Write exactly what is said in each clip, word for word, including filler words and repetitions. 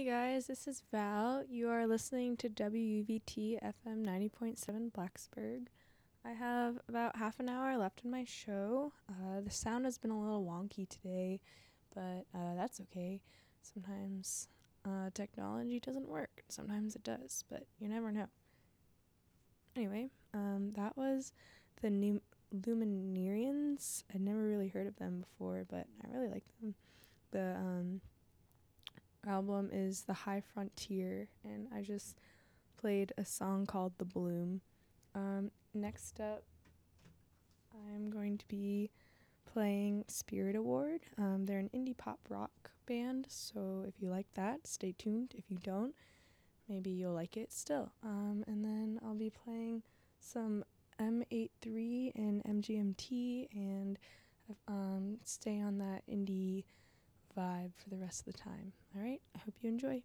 guys, this is Val. You are listening to W U V T F M ninety point seven Blacksburg. I have about half an hour left in my show. Uh, the sound has been a little wonky today, but uh, that's okay. Sometimes uh, technology doesn't work. Sometimes it does, but you never know. Anyway, um, that was the new Luminarians. I'd never really heard of them before, but I really like them. The um, album is The High Frontier, and I just played a song called The Bloom. Um, next up, I'm going to be playing Spirit Award. Um, they're an indie pop rock band, so if you like that, stay tuned. If you don't, maybe you'll like it still. Um, and then I'll be playing some M eighty-three and M G M T, and um, stay on that indie vibe for the rest of the time. All right, I hope you enjoy.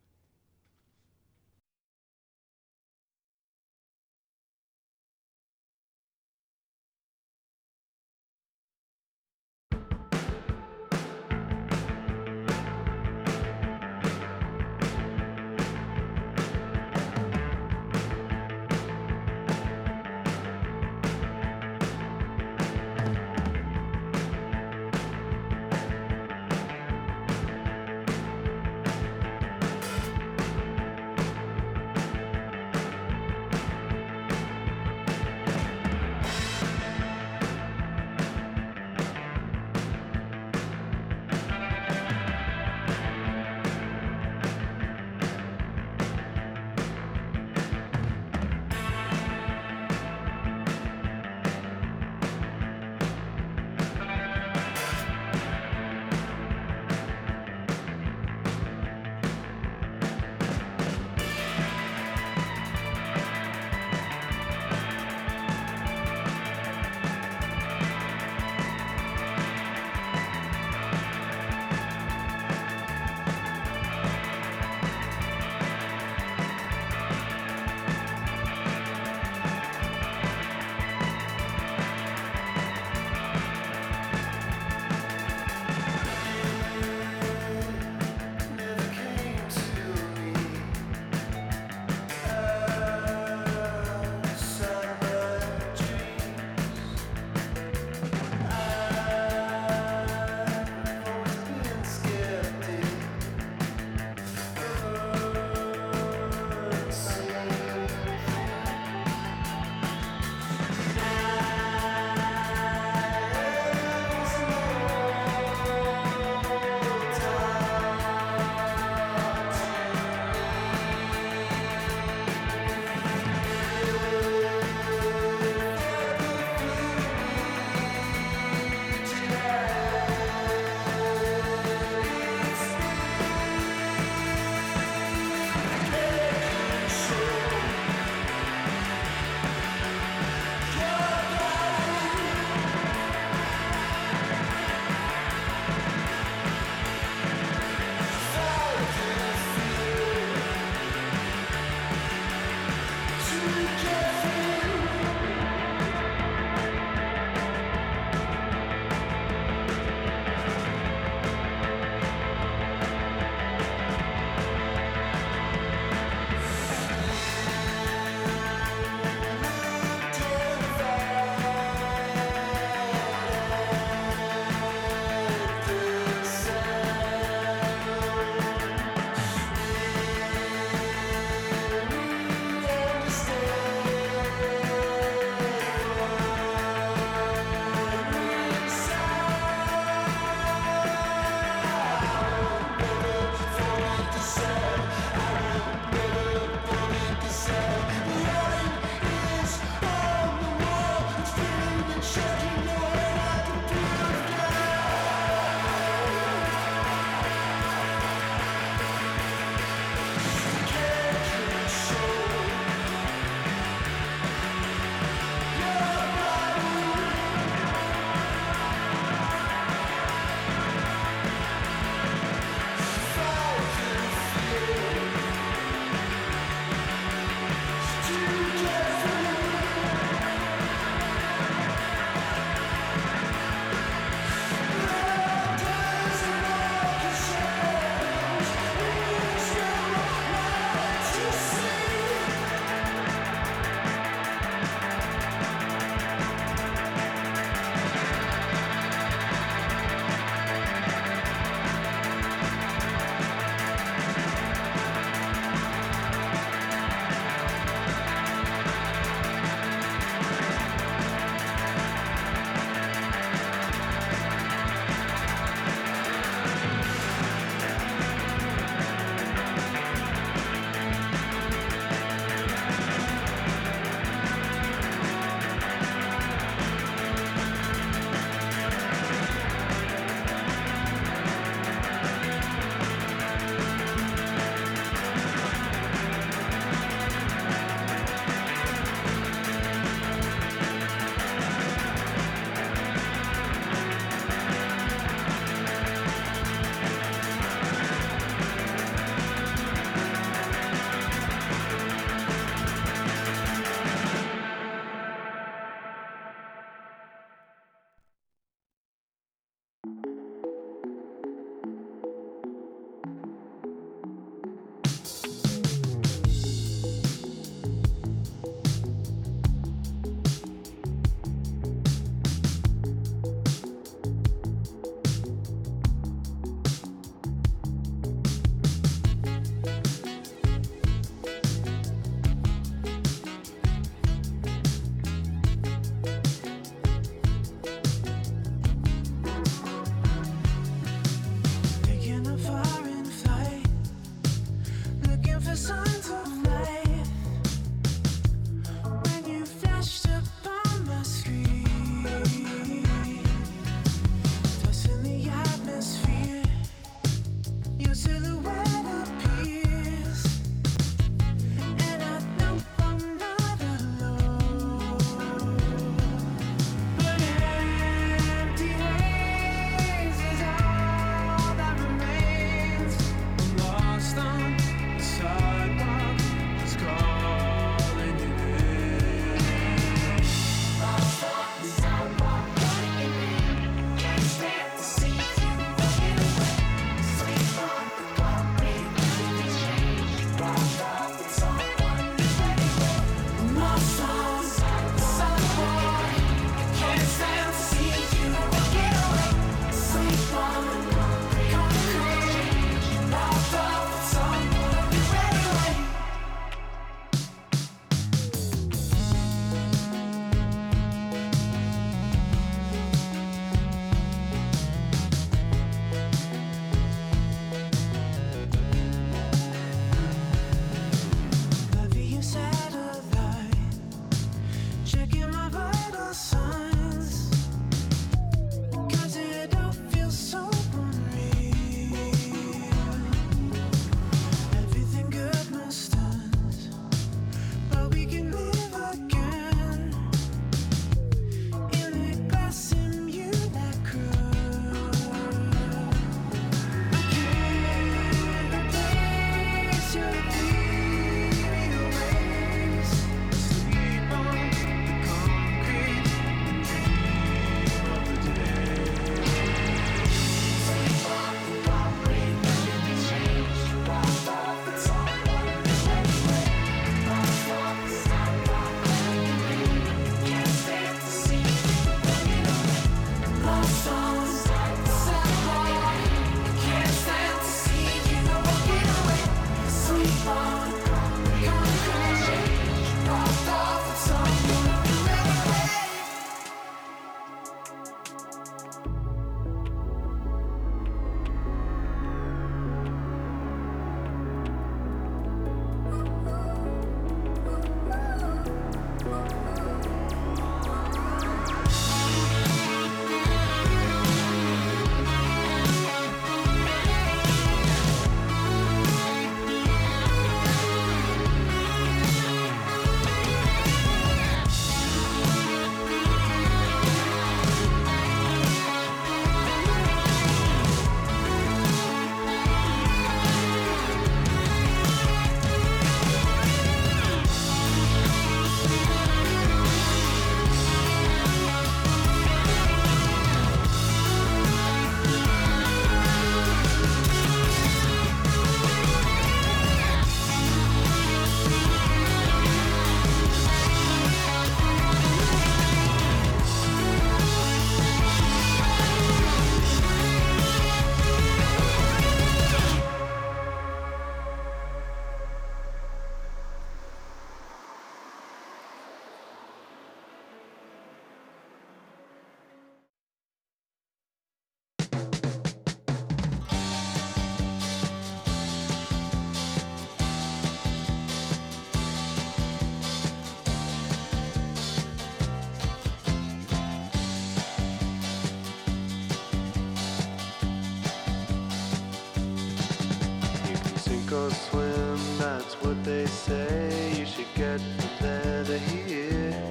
or swim, that's what they say. You should get from there to here.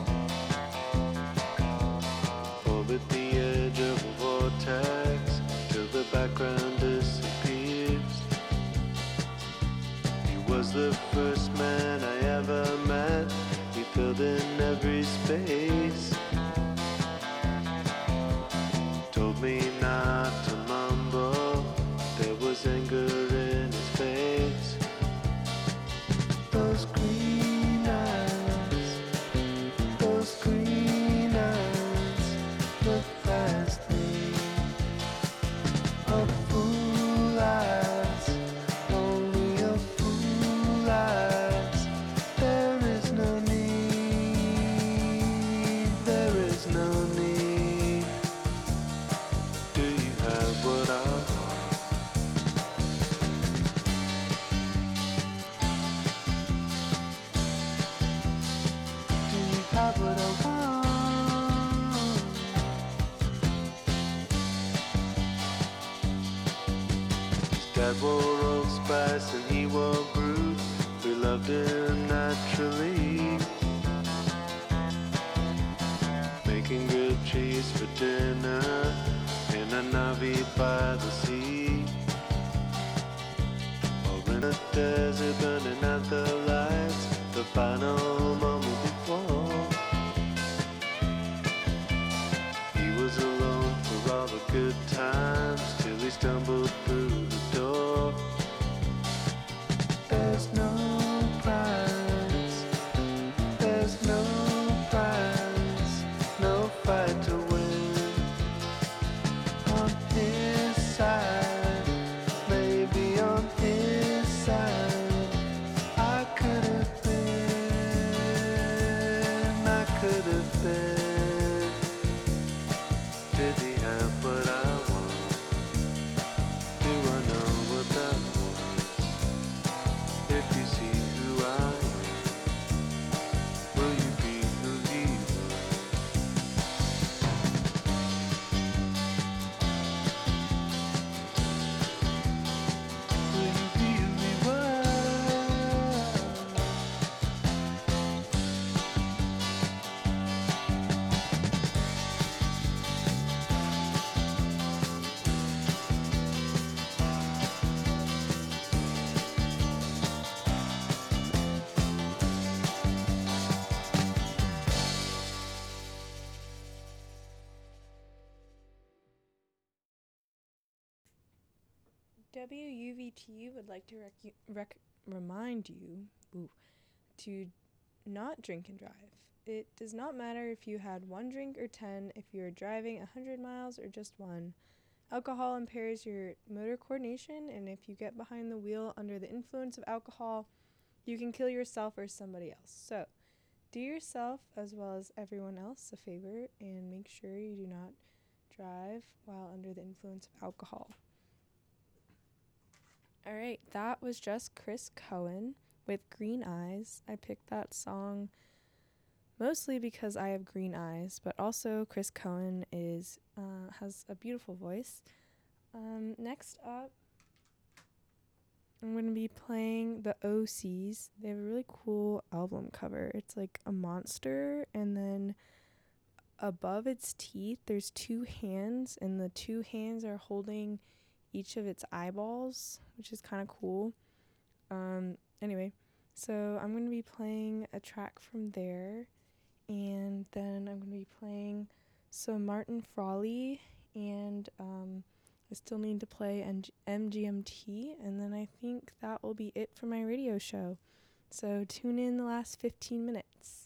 Orbit the edge of a vortex till the background disappears. He was the first man I ever met. He filled in every space. Told me not to mumble. There was anger in his face. Those green eyes, those green eyes look past me. A fool eyes, only a fool eyes. There is no need, there is no need. Do you have what I want? Do you have what I want? His dad wore Old Spice and he wore Brute. We loved him naturally. Making grilled cheese for dinner in a Navi by the sea. Or in a desert burning out the lights, the final moment before. He was alone for all the good times till he stumbled through the door. There's no prize, there's no prize, no fight to win. On his side, maybe on his side, I could have been, I could have been. Did he have what I want? Do I know what that was? If you see who I am, will you be who he was? Will you be who he was? W U V T would like to rec- rec- remind you ooh, to not drink and drive. It does not matter if you had one drink or ten, if you are driving one hundred miles or just one. Alcohol impairs your motor coordination, and if you get behind the wheel under the influence of alcohol, you can kill yourself or somebody else. So, do yourself as well as everyone else a favor and make sure you do not drive while under the influence of alcohol. All right, that was just Chris Cohen with Green Eyes. I picked that song mostly because I have green eyes, but also Chris Cohen is uh, has a beautiful voice. Um, next up, I'm going to be playing the O Cs. They have a really cool album cover. It's like a monster, and then above its teeth, there's two hands, and the two hands are holding each of its eyeballs, which is kind of cool. Um, anyway, so I'm going to be playing a track from there, and then I'm going to be playing some Martin Frawley, and um, I still need to play M G M T, and then I think that will be it for my radio show. So tune in the last fifteen minutes.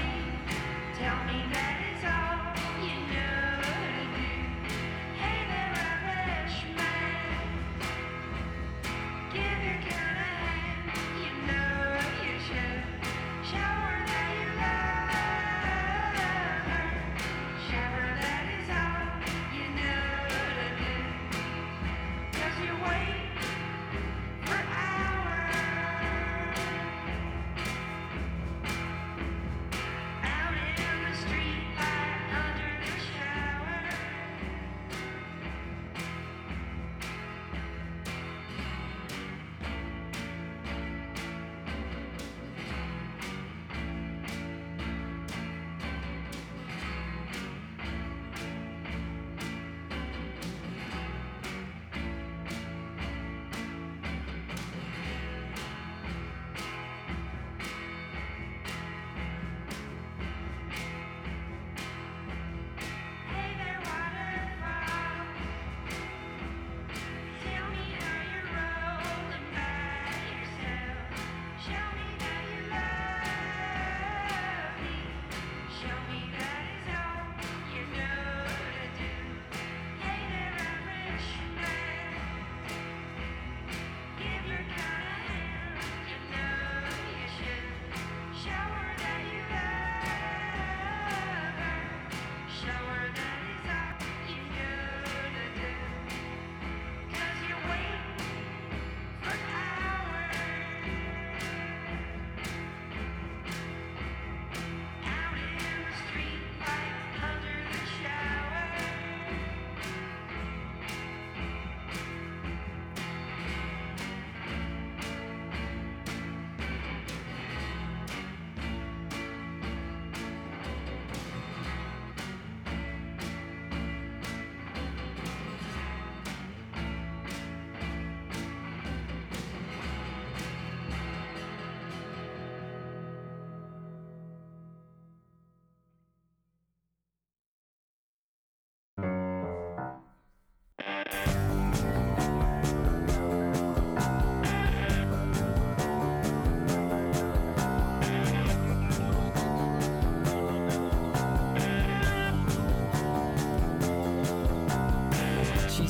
Tell me that it's all you know to do. Hey there,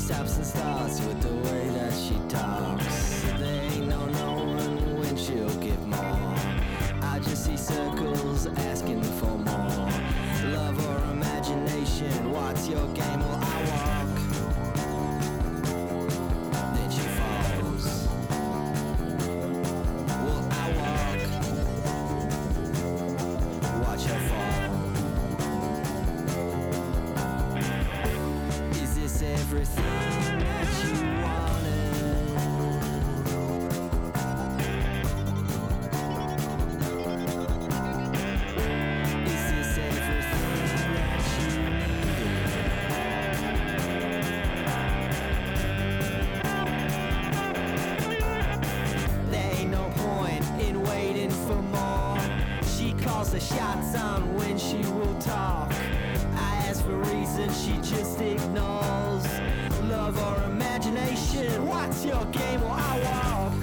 stops and starts with the way that she talks. There ain't no knowing when she'll give more. I just see circles asking for more. Love or imagination, what's your game? Well, I walk, then she falls. Well, I walk, watch her fall. Is this everything that you wanted? Is this everything that you needed? There ain't no point in waiting for more. She calls the shots on when she will talk. I ask for reason, she just ignores. Love or imagination, what's your game? Well, I walk,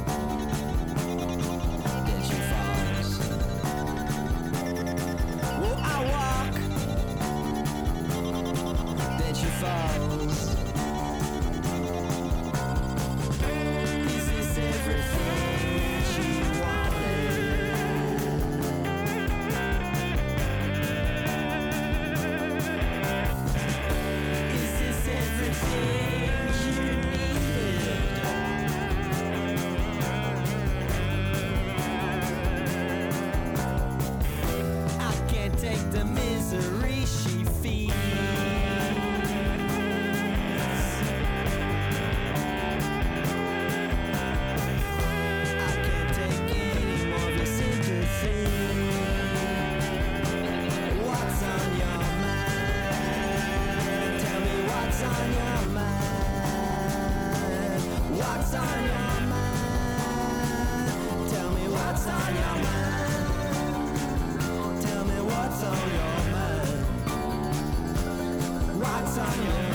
then she falls. Well, I walk, then she falls. Is this everything that you wanted? Is this everything you needed? I can't take the misery she feels. I can't take any more of your sympathy. What's on your mind? Tell me what's on your mind. What's on your mind? Tell me what's on your mind. Tell me what's on your mind. What's on your mind?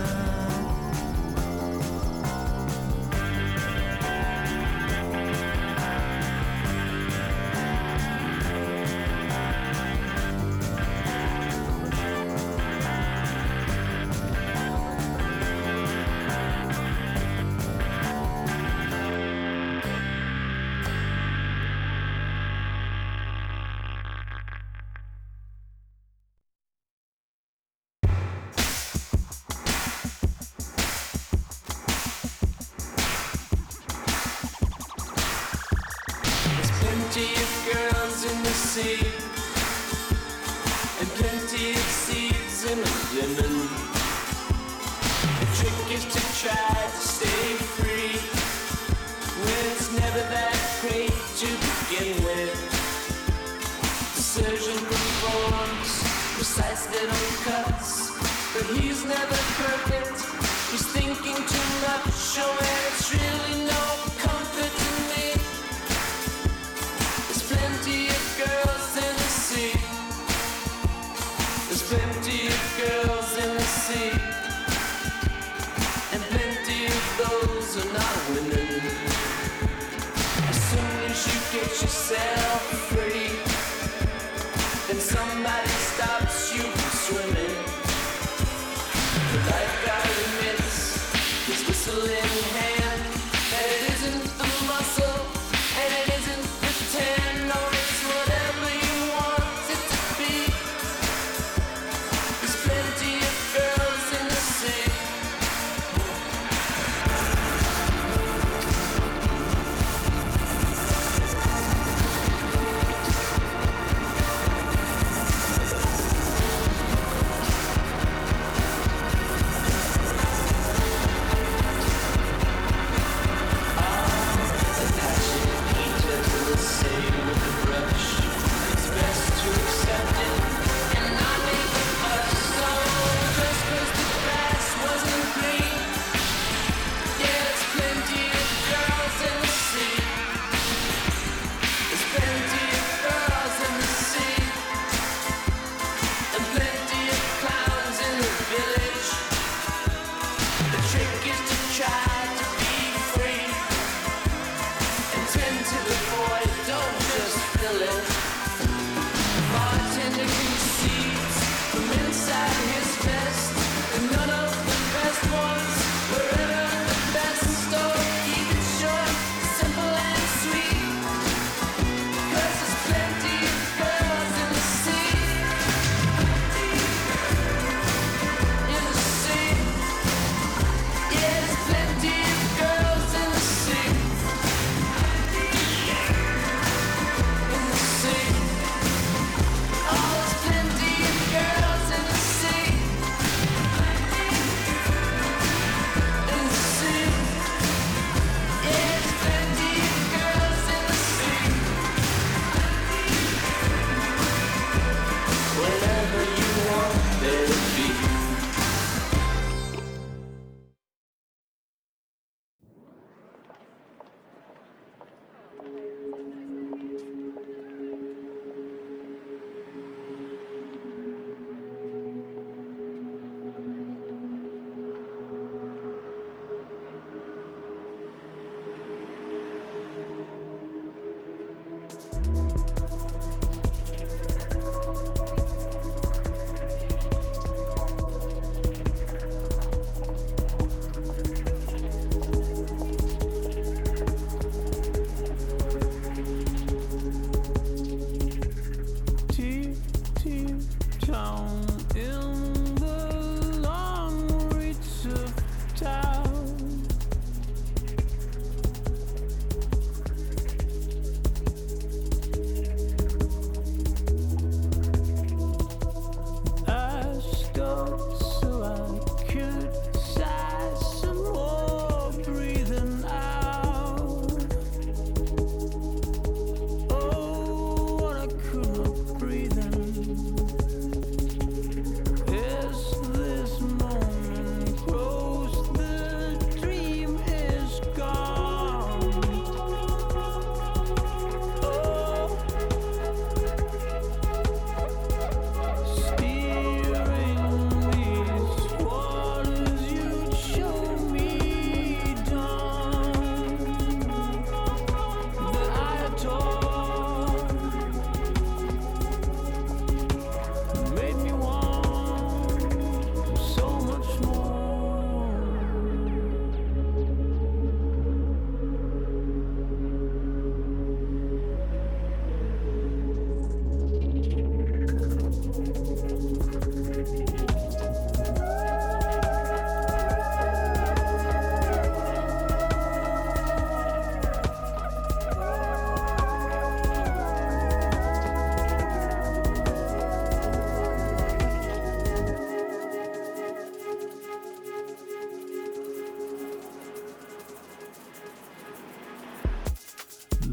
There's plenty of girls in the sea, and plenty of seeds in the lemon. The trick is to try to stay free when it's never that great to begin with. The surgeon performs precise little cuts, but he's never perfect. He's thinking too much, showing it's really no comfort to me. There's plenty of girls in the sea. There's plenty of girls in the sea, and plenty of those are not women. As soon as you get yourself free, then somebody stops you from swimming. The lifeguard admits, his whistle in hand, that it isn't the muscle, and it isn't the tan, no, it's whatever you want it to be. There's plenty of girls in the sea.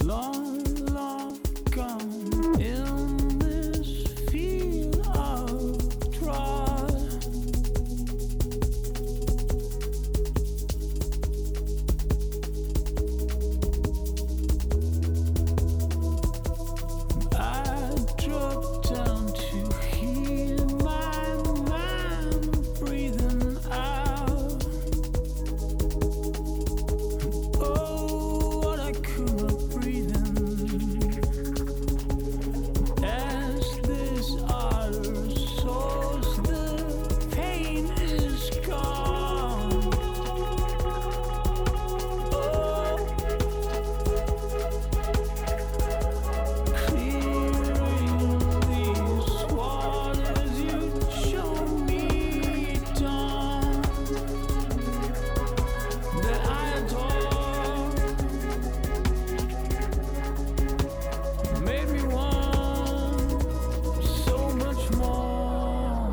long, long gone in this field of trust. I dropped down to hear my mind breathing out. Oh, what I could not breathe in. As this other source, the pain is gone. Oh, clearing these waters you show me dawn that I adore, made me want so much more.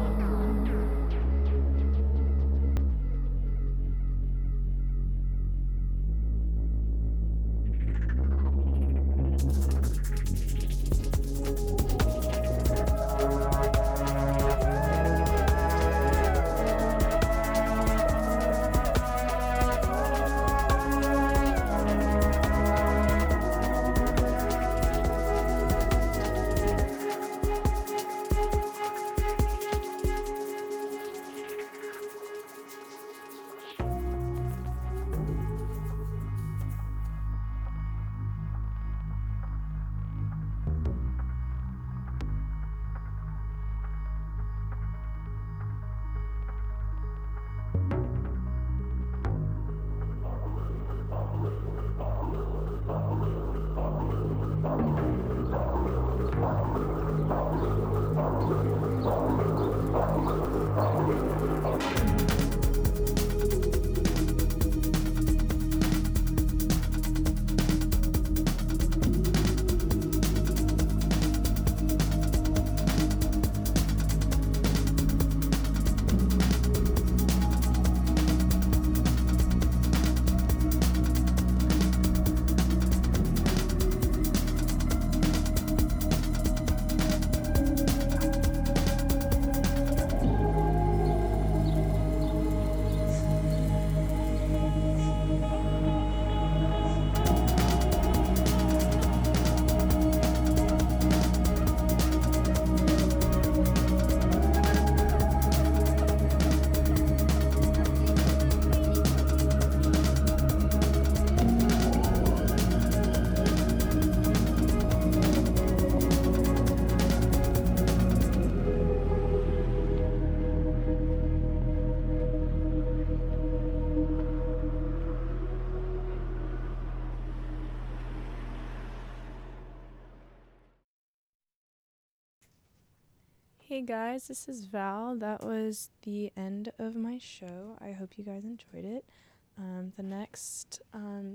Hey guys, this is Val. That was the end of my show. I hope you guys enjoyed it. Um, the next um,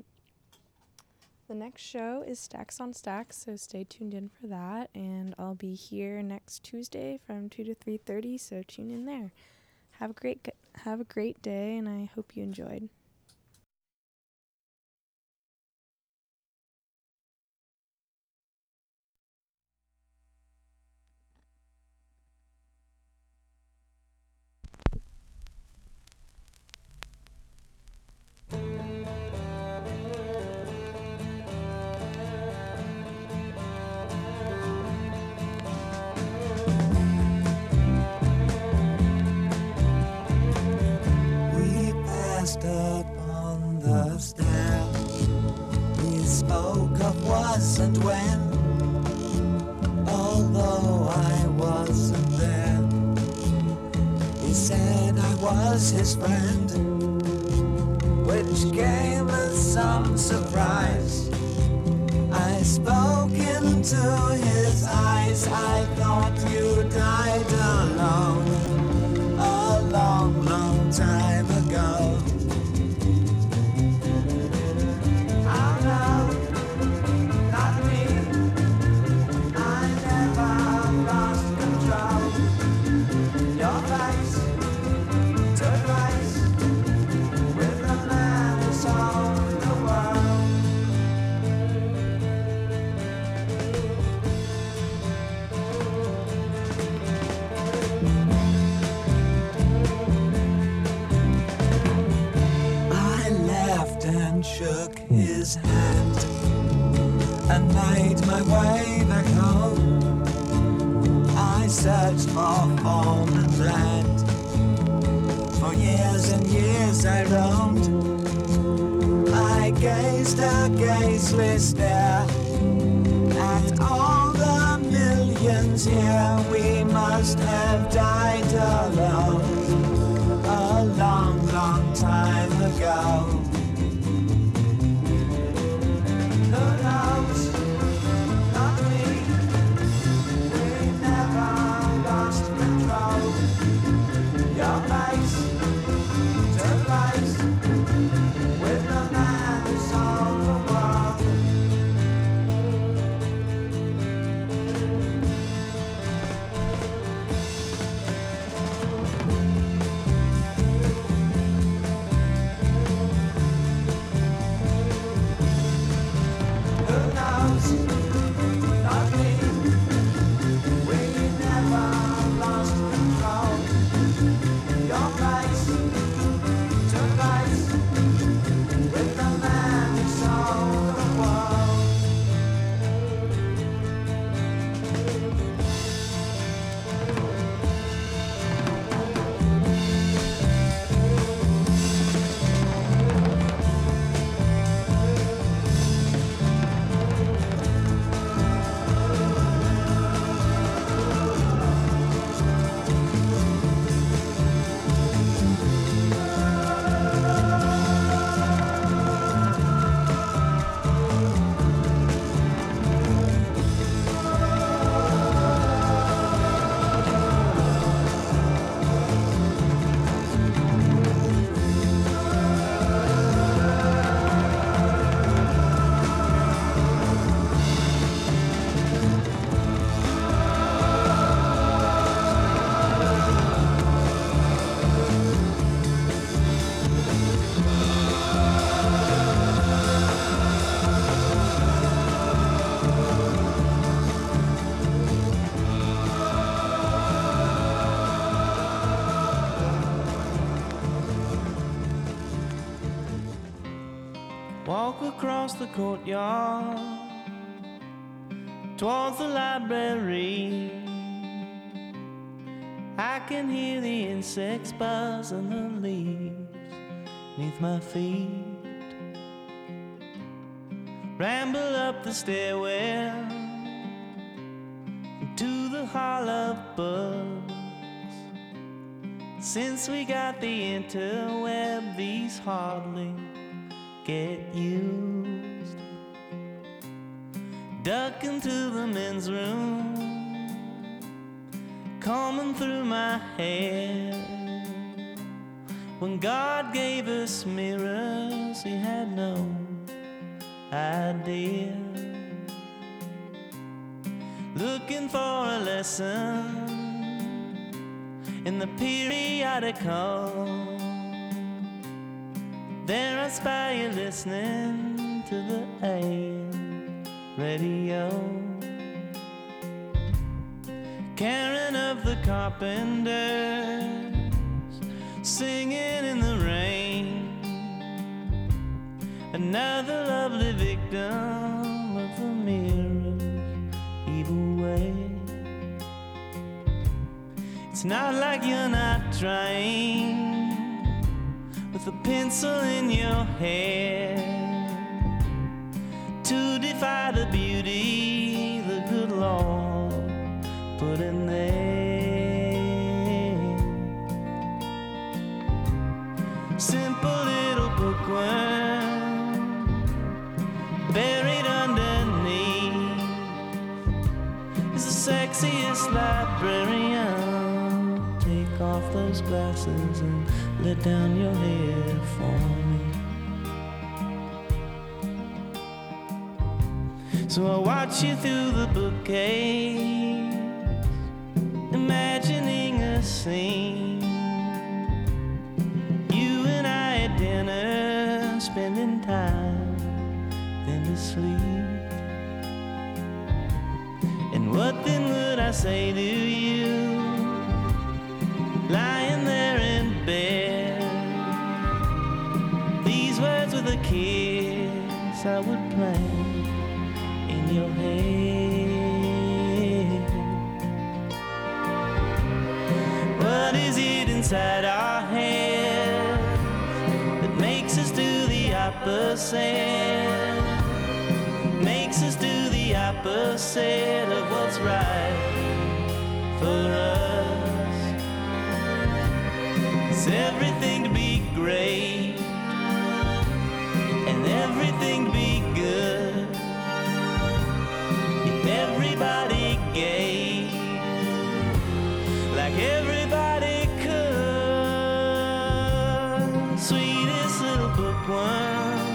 the next show is Stacks on Stacks, so stay tuned in for that. And I'll be here next Tuesday from two to three thirty, so tune in there. Have a great g- have a great day, and I hope you enjoyed. We passed up on the stair. We spoke of was and when, although I wasn't there. He said I was his friend, which came as some surprise. I spoke into his eyes. I thought you died alone a long, long time ago. Oh no, not me. I never lost control. Your face took place with the man who sold the world. and shook his hand and made my way back home. I searched for home and land. For years and years I roamed. I gazed a gazeless stare at all the millions here. We must have died alone a long, long time ago. Who knows? Not me. We never lost control. Your place took place with the man who sold the world. Who knows? Not me. We never lost control. Your place took place with the man who sold the world. Walk across the courtyard towards the library. I can hear the insects buzz and the leaves beneath my feet. Ramble up the stairwell to the hall of books. Since we got the interweb, these hardly get used. Duck into the men's room, combing through my hair. When God gave us mirrors, he had no idea. Looking for a lesson in the periodical. There I spy you listening to the A M radio. Karen of the Carpenters, singing in the rain. Another lovely victim of the mirror's evil way. It's not like you're not trying with a pencil in your hair to defy the beauty the good Lord put in there. Simple little bookworm buried underneath is the sexiest librarian. Take off those glasses and let down your hair for me. So I watch you through the bookcase, imagining a scene. You and I at dinner, spending time, then to sleep. And what then would I say to you, lying there in bed? These words with with a kiss I would plant in your head. What is it inside our heads that makes us do the opposite? Makes us do the opposite of what's right for us. It's everything to be great and everything to be good. If everybody gave like everybody could, sweetest little bookworm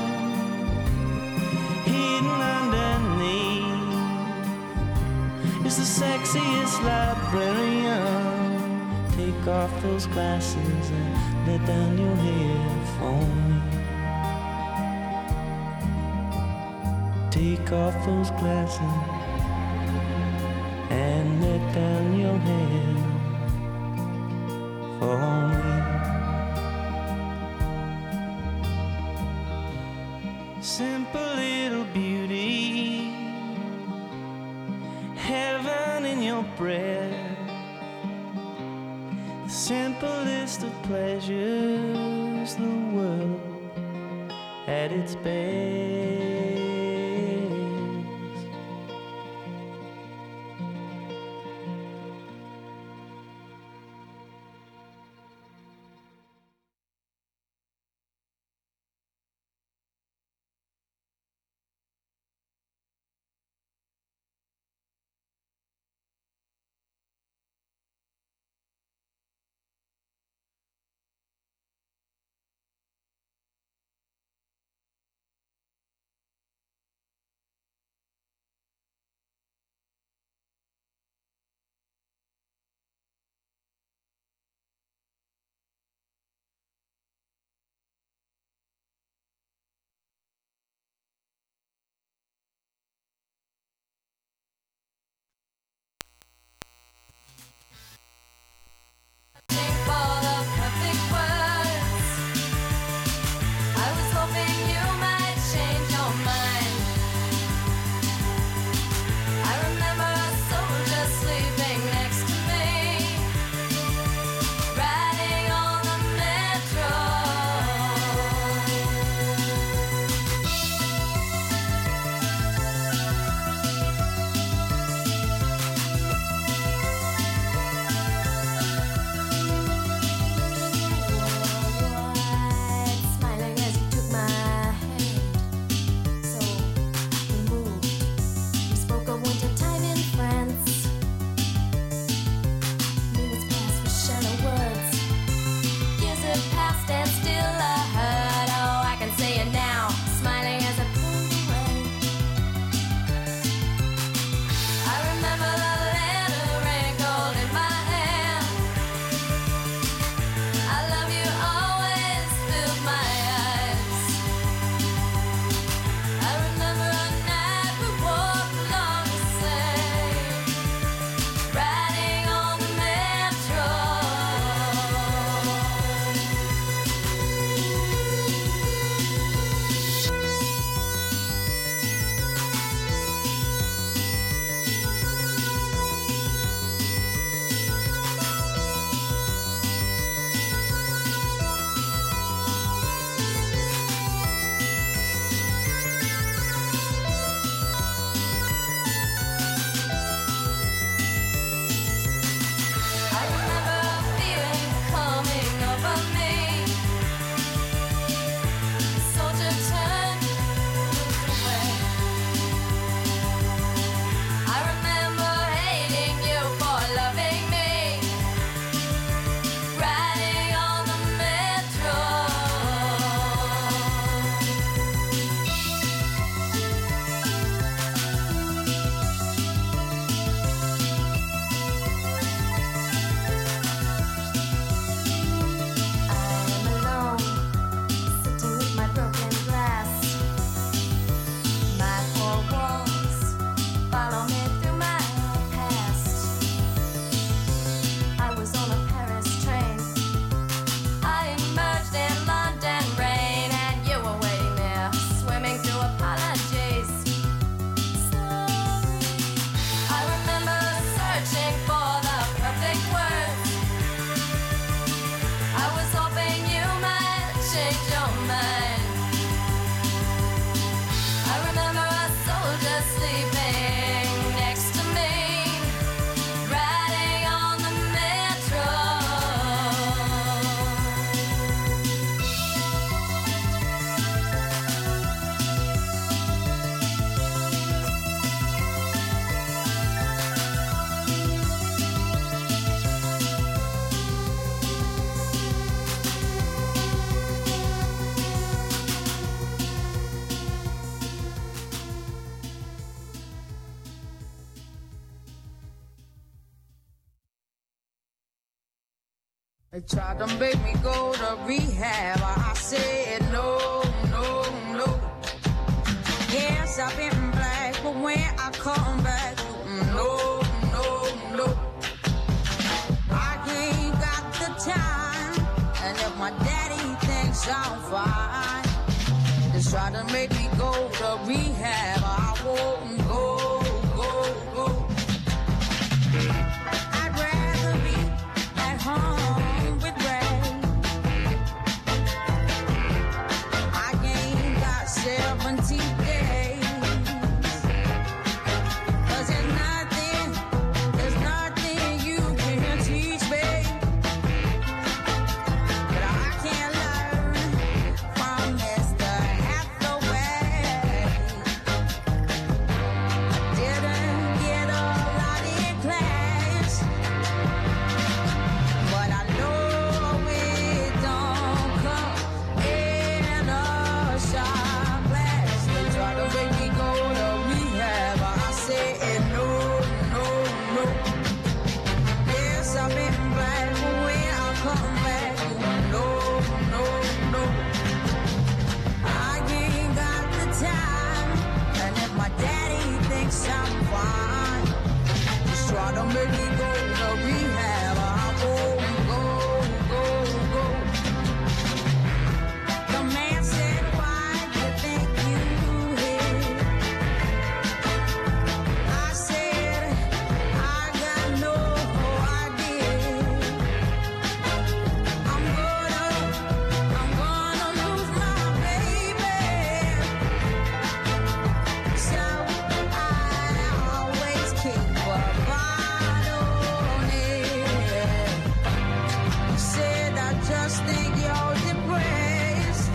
hidden underneath is the sexiest librarian. Take off those glasses and let down your hair for me. Take off those glasses and let down your hair for me. Simple little beauty, heaven in your breath. The simplest of pleasures, the world at its best. change your mind. I remember a soldier sleeping next to me, riding on the metro. They tried to make me go to rehab. I said no, no, no. Yes, I've been black, but when I come back, no, no, no. I ain't got the time, and if my daddy thinks I'm fine, they try to make me go to rehab. I won't go, go, go. I'd rather be at home. seventy days. Cause there's nothing, there's nothing you can teach me that I can't learn from Mister Hathaway. I didn't get a lot in class, but I know it don't come in a shot. Try to make me go to rehab. I said no, no, no. Yes, I've been black, but when I come back, no, no, no. I ain't got the time, and if my daddy thinks I'm fine, just try to make me go to rehab. I won't go, go, go. The man said, why do you think you just think you're depressed.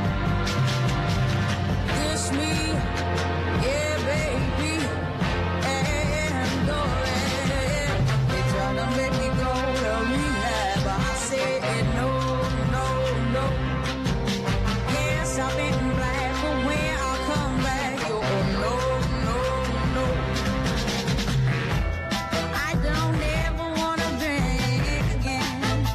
Dish me, yeah, baby, and go ahead. They try to make me go to rehab. I said no, no, no. Yes, I've been black, but when I come back, you're no, no, no. I don't ever wanna drink again.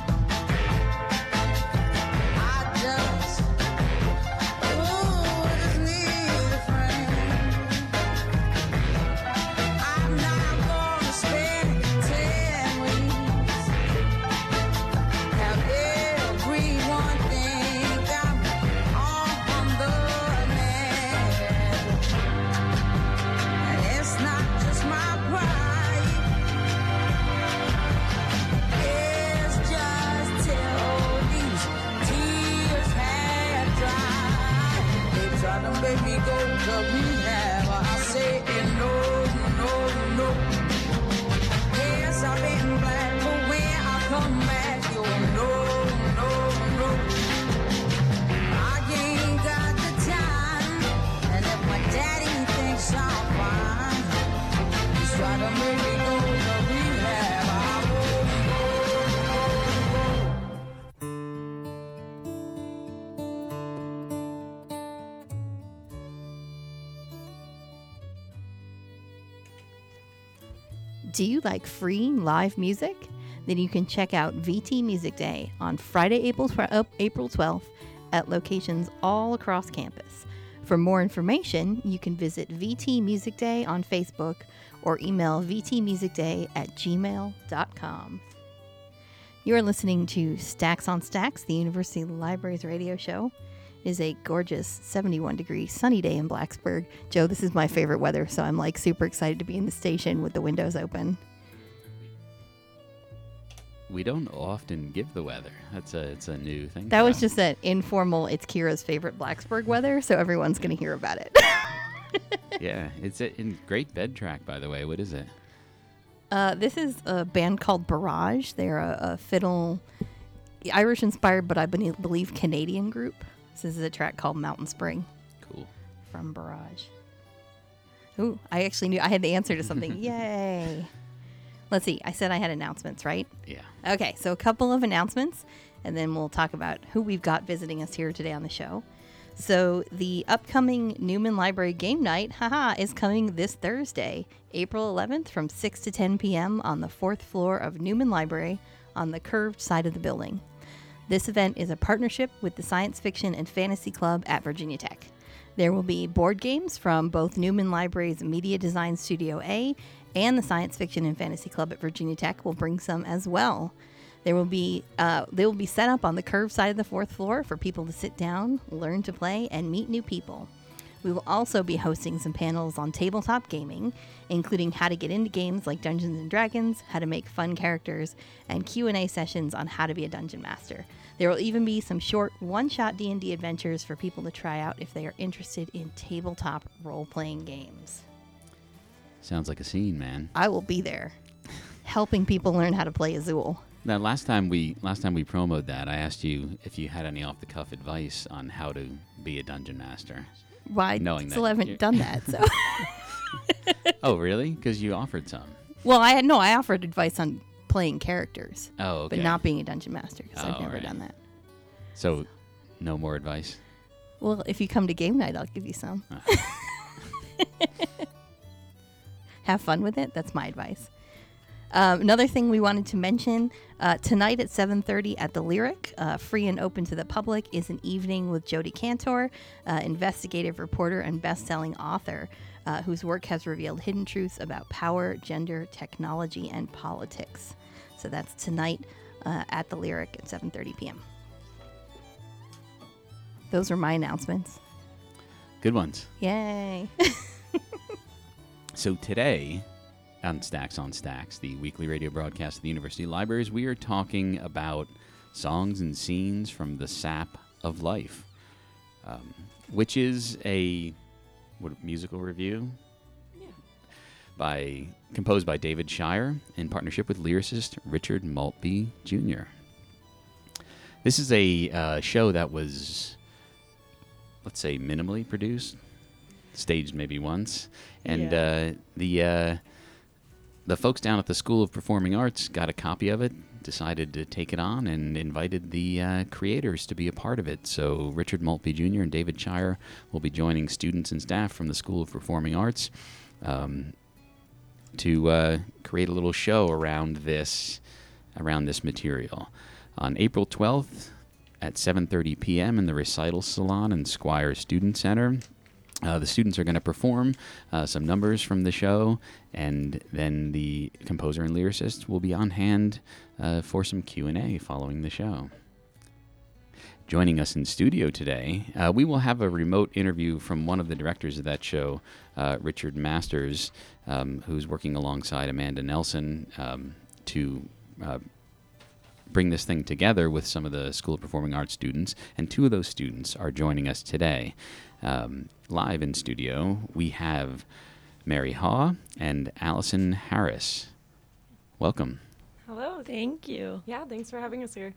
Make me go to rehab. I say no, no, no. Yes, I've been black, but when I come back, you're no, no, no. I ain't got the time, and if my daddy thinks I'm fine, just try to make me go to rehab. I won't go, go, go. Do you like free live music? Then you can check out V T Music Day on Friday, April twelfth at locations all across campus. For more information, you can visit V T Music Day on Facebook or email v t music day at gmail dot com. You are listening to Stacks on Stacks, the University Libraries radio show. It is a gorgeous seventy-one degree sunny day in Blacksburg. Joe, this is my favorite weather, so I'm like super excited to be in the station with the windows open. we don't often give the weather. That's a it's a new thing. That for was us. just an informal, it's Kira's favorite Blacksburg weather, so everyone's going to hear about it. Yeah, it's a in great bed track, by the way. What is it? Uh, this is a band called Barrage. They're a, a fiddle, Irish inspired, but I bene- believe Canadian group. This is a track called Mountain Spring Cool. from Barrage. Ooh, I actually knew I had the answer to something. Yay. Let's see. I said I had announcements, right? Yeah. Okay, so a couple of announcements, and then we'll talk about who we've got visiting us here today on the show. So the upcoming Newman Library Game Night, haha, is coming this Thursday, April eleventh from six to ten p.m. on the fourth floor of Newman Library on the curved side of the building. This event is a partnership with the Science Fiction and Fantasy Club at Virginia Tech. There will be board games from both Newman Library's Media Design Studio A and the Science Fiction and Fantasy Club at Virginia Tech will bring some as well. There will be uh, they will be set up on the curved side of the fourth floor for people to sit down, learn to play, and meet new people. We will also be hosting some panels on tabletop gaming, including how to get into games like Dungeons and Dragons, how to make fun characters, and Q and A sessions on how to be a dungeon master. There will even be some short one-shot D and D adventures for people to try out if they are interested in tabletop role-playing games. Sounds like a scene, man. I will be there, helping people learn how to play Azul. Now, last time we last time we promoted that, I asked you if you had any off-the-cuff advice on how to be a dungeon master. Well, I Knowing still that haven't you're- done that, so. Oh, really? Because you offered some. Well, I no, I offered advice on playing characters, Oh, okay. but not being a dungeon master because I've Oh, never right. done that. So, no more advice. Well, if you come to game night, I'll give you some. Have fun with it. That's my advice. Um, another thing we wanted to mention, uh, tonight at seven thirty at the Lyric, uh, free and open to the public, is an evening with Jodi Cantor, uh, investigative reporter and best-selling author, uh, whose work has revealed hidden truths about power, gender, technology, and politics. So that's tonight uh, at the Lyric at seven thirty p.m. Those are my announcements. Good ones. Yay. So today, on Stacks on Stacks, the weekly radio broadcast of the University Libraries, we are talking about songs and scenes from the sap of life, um, which is a what, musical review Yeah. by composed by David Shire in partnership with lyricist Richard Maltby Junior This is a uh, show that was, let's say, minimally produced, staged maybe once, and Yeah. uh, the uh, the folks down at the School of Performing Arts got a copy of it, decided to take it on, and invited the uh, creators to be a part of it. So Richard Maltby Junior and David Shire will be joining students and staff from the School of Performing Arts um, to uh, create a little show around this around this material. On April twelfth at seven thirty p.m. in the Recital Salon in Squire Student Center. Uh, the students are going to perform uh, some numbers from the show, and then the composer and lyricist will be on hand uh, for some Q and A following the show. Joining us in studio today, uh, we will have a remote interview from one of the directors of that show, uh, Richard Masters, um, who's working alongside Amanda Nelson um, to uh, bring this thing together with some of the School of Performing Arts students, and two of those students are joining us today. Um, live in studio, we have Mary Haw and Allison Harris. Welcome. Hello. Thank you. Yeah, thanks for having us here.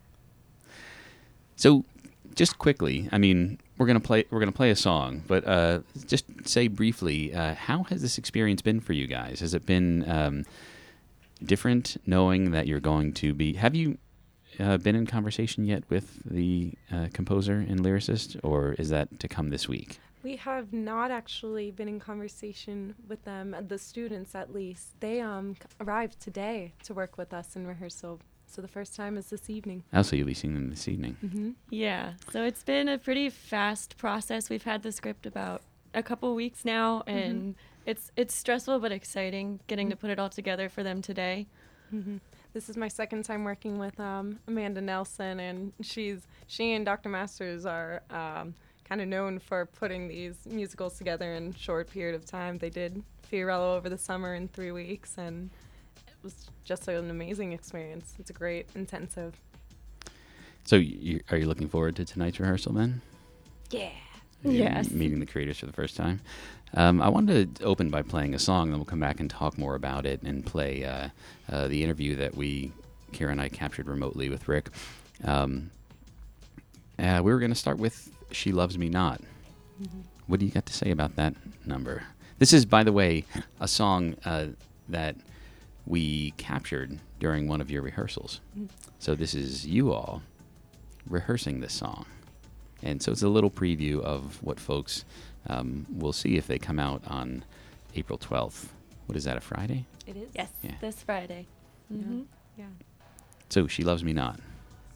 So, just quickly, I mean, we're gonna play we're gonna play a song, but uh, just say briefly, uh, how has this experience been for you guys? Has it been um, different knowing that you're going to be? Have you uh, been in conversation yet with the uh, composer and lyricist, or is that to come this week? We have not actually been in conversation with them, the students at least. They um c- arrived today to work with us in rehearsal. So the first time is this evening. Also, you'll be seeing them this evening. Mm-hmm. Yeah, so it's been a pretty fast process. We've had the script about a couple weeks now, and it's it's stressful but exciting getting to put it all together for them today. Mm-hmm. This is my second time working with um, Amanda Nelson, and she's she and Doctor Masters are um, kind of known for putting these musicals together in a short period of time. They did Fiorello over the summer in three weeks, and was just an amazing experience. It's a great intensive. So you, are you looking forward to tonight's rehearsal then? Yeah. You're Yes. Meeting the creators for the first time. Um, I wanted to open by playing a song, then we'll come back and talk more about it and play uh, uh, the interview that we, Kira and I, captured remotely with Rick. Um, uh, we were going to start with She Loves Me Not. Mm-hmm. What do you got to say about that number? This is, by the way, a song uh, that we captured during one of your rehearsals. Mm. So this is you all rehearsing this song. And so it's a little preview of what folks um, will see if they come out on April twelfth. What is that, a Friday? It is? Yes, Yeah. this Friday. Mm-hmm. Yeah. So She Loves Me Not.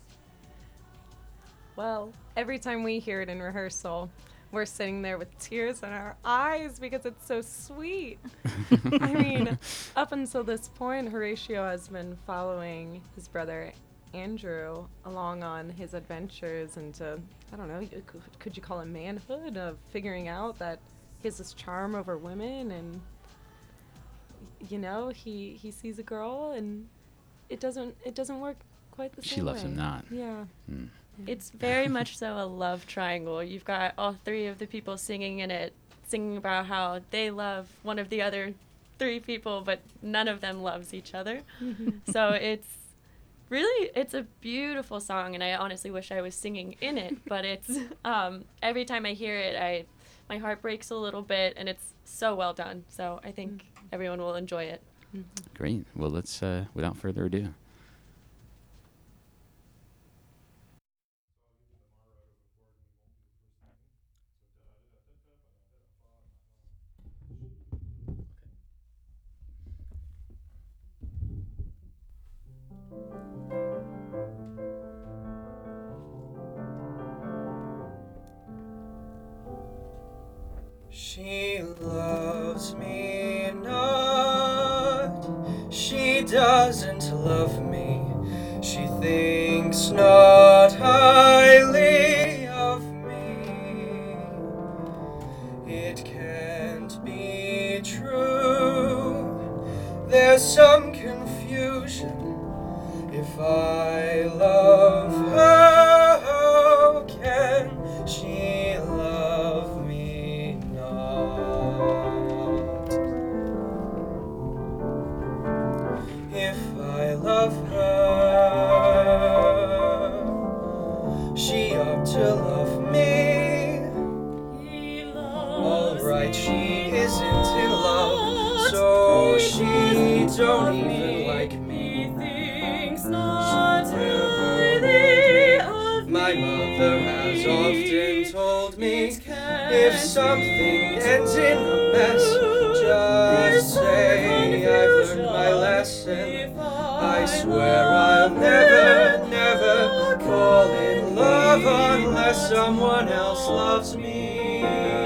Well, every time we hear it in rehearsal, we're sitting there with tears in our eyes because it's so sweet. I mean, up until this point, Horatio has been following his brother Andrew along on his adventures into, I don't know, y- could, could you call it manhood, of figuring out that he has this charm over women, and y- you know, he he sees a girl and it doesn't it doesn't work quite the She same loves way. him not. Yeah. Mm. It's very much so a love triangle. You've got all three of the people singing in it, singing about how they love one of the other three people, but none of them loves each other. So it's really, it's a beautiful song, and I honestly wish I was singing in it, but it's, um, every time I hear it, I, my heart breaks a little bit, and it's so well done. So I think everyone will enjoy it. Great. Well, let's, uh, without further ado. She loves me not, she doesn't love me, she thinks not highly of me. It can't be true, there's some confusion. If I love her, how can she love me not? If I love her, she ought to love me. Alright, she isn't in love, so she don't even like me. My mother has often told me, if something ends in a mess, just say I've learned my lesson. I swear I'll never, never fall in love unless someone else loves me.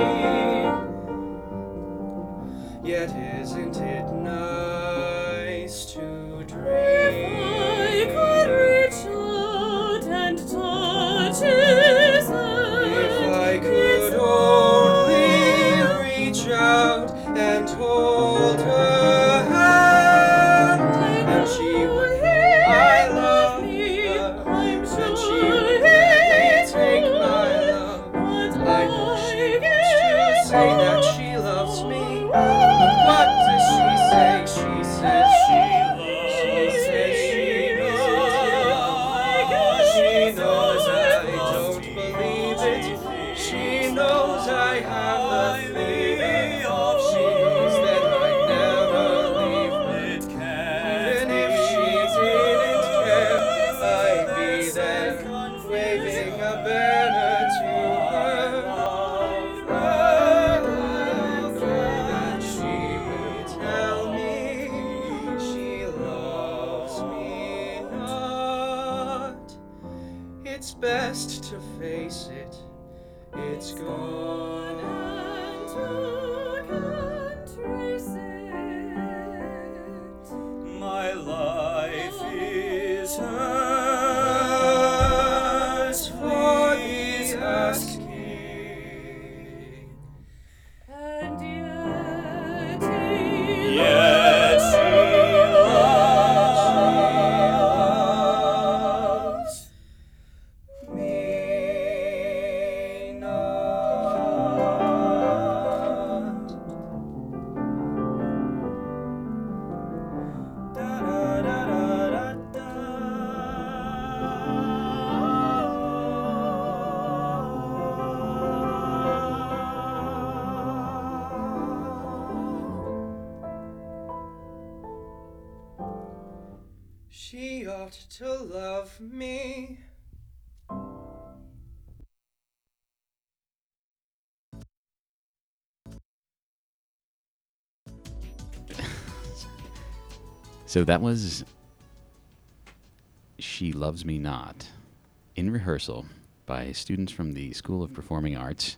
Yet isn't it nice to dream? If I could reach out and touch his hand, if I could only reach out and hold her hand, and she would know I love her, and she would gladly take my love. I know she wants to say that she loves me. What does she say? She says she loves. She says she knows. She knows I don't believe it. She knows I have the feeling. She knows that I'd never leave her. Even if she didn't care, I'd be there waving a banner to her. That she will tell me she loves me not. It's best to face it, it's gone, and who can trace it? My life is hers for the asking. And yet, yet she loves taught to love me. So that was She Loves Me Not in rehearsal by students from the School of Performing Arts,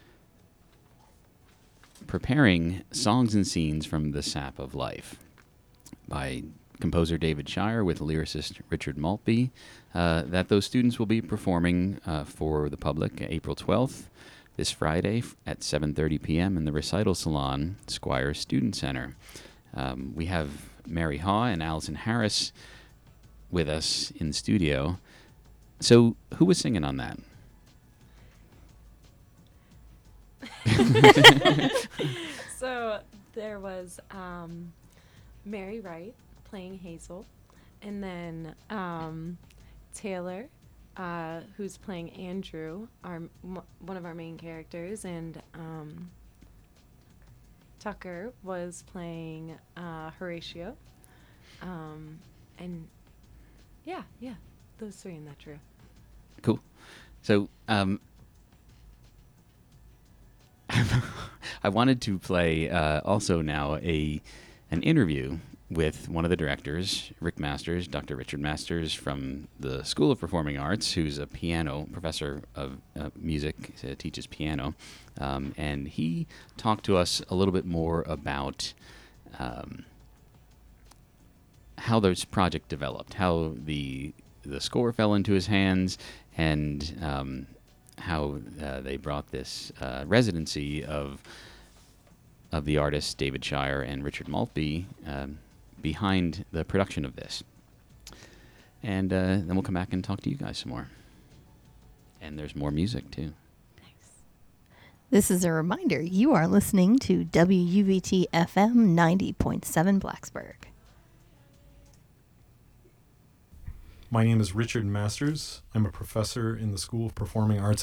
preparing songs and scenes from the sap of life by composer David Shire with lyricist Richard Maltby, uh, that those students will be performing uh, for the public April twelfth, this Friday f- at seven thirty p.m. in the Recital Salon, Squire Student Center. Um, we have Mary Haw and Allison Harris with us in the studio. So who was singing on that? So there was um, Mary Wright playing Hazel, and then um, Taylor, uh, who's playing Andrew, our m- one of our main characters, and um, Tucker was playing uh, Horatio, um, and yeah, yeah, those three in that trio. Cool. So um, I wanted to play uh, also now a an interview with one of the directors, Rick Masters, Doctor Richard Masters from the School of Performing Arts, who's a piano professor of uh, music, uh, teaches piano, um, and he talked to us a little bit more about um, how this project developed, how the the score fell into his hands, and um, how uh, they brought this uh, residency of of the artists David Shire and Richard Maltby um, behind the production of this. And uh, then we'll come back and talk to you guys some more. And there's more music, too. This is a reminder, you are listening to W U V T F M ninety point seven Blacksburg. My name is Richard Masters. I'm a professor in the School of Performing Arts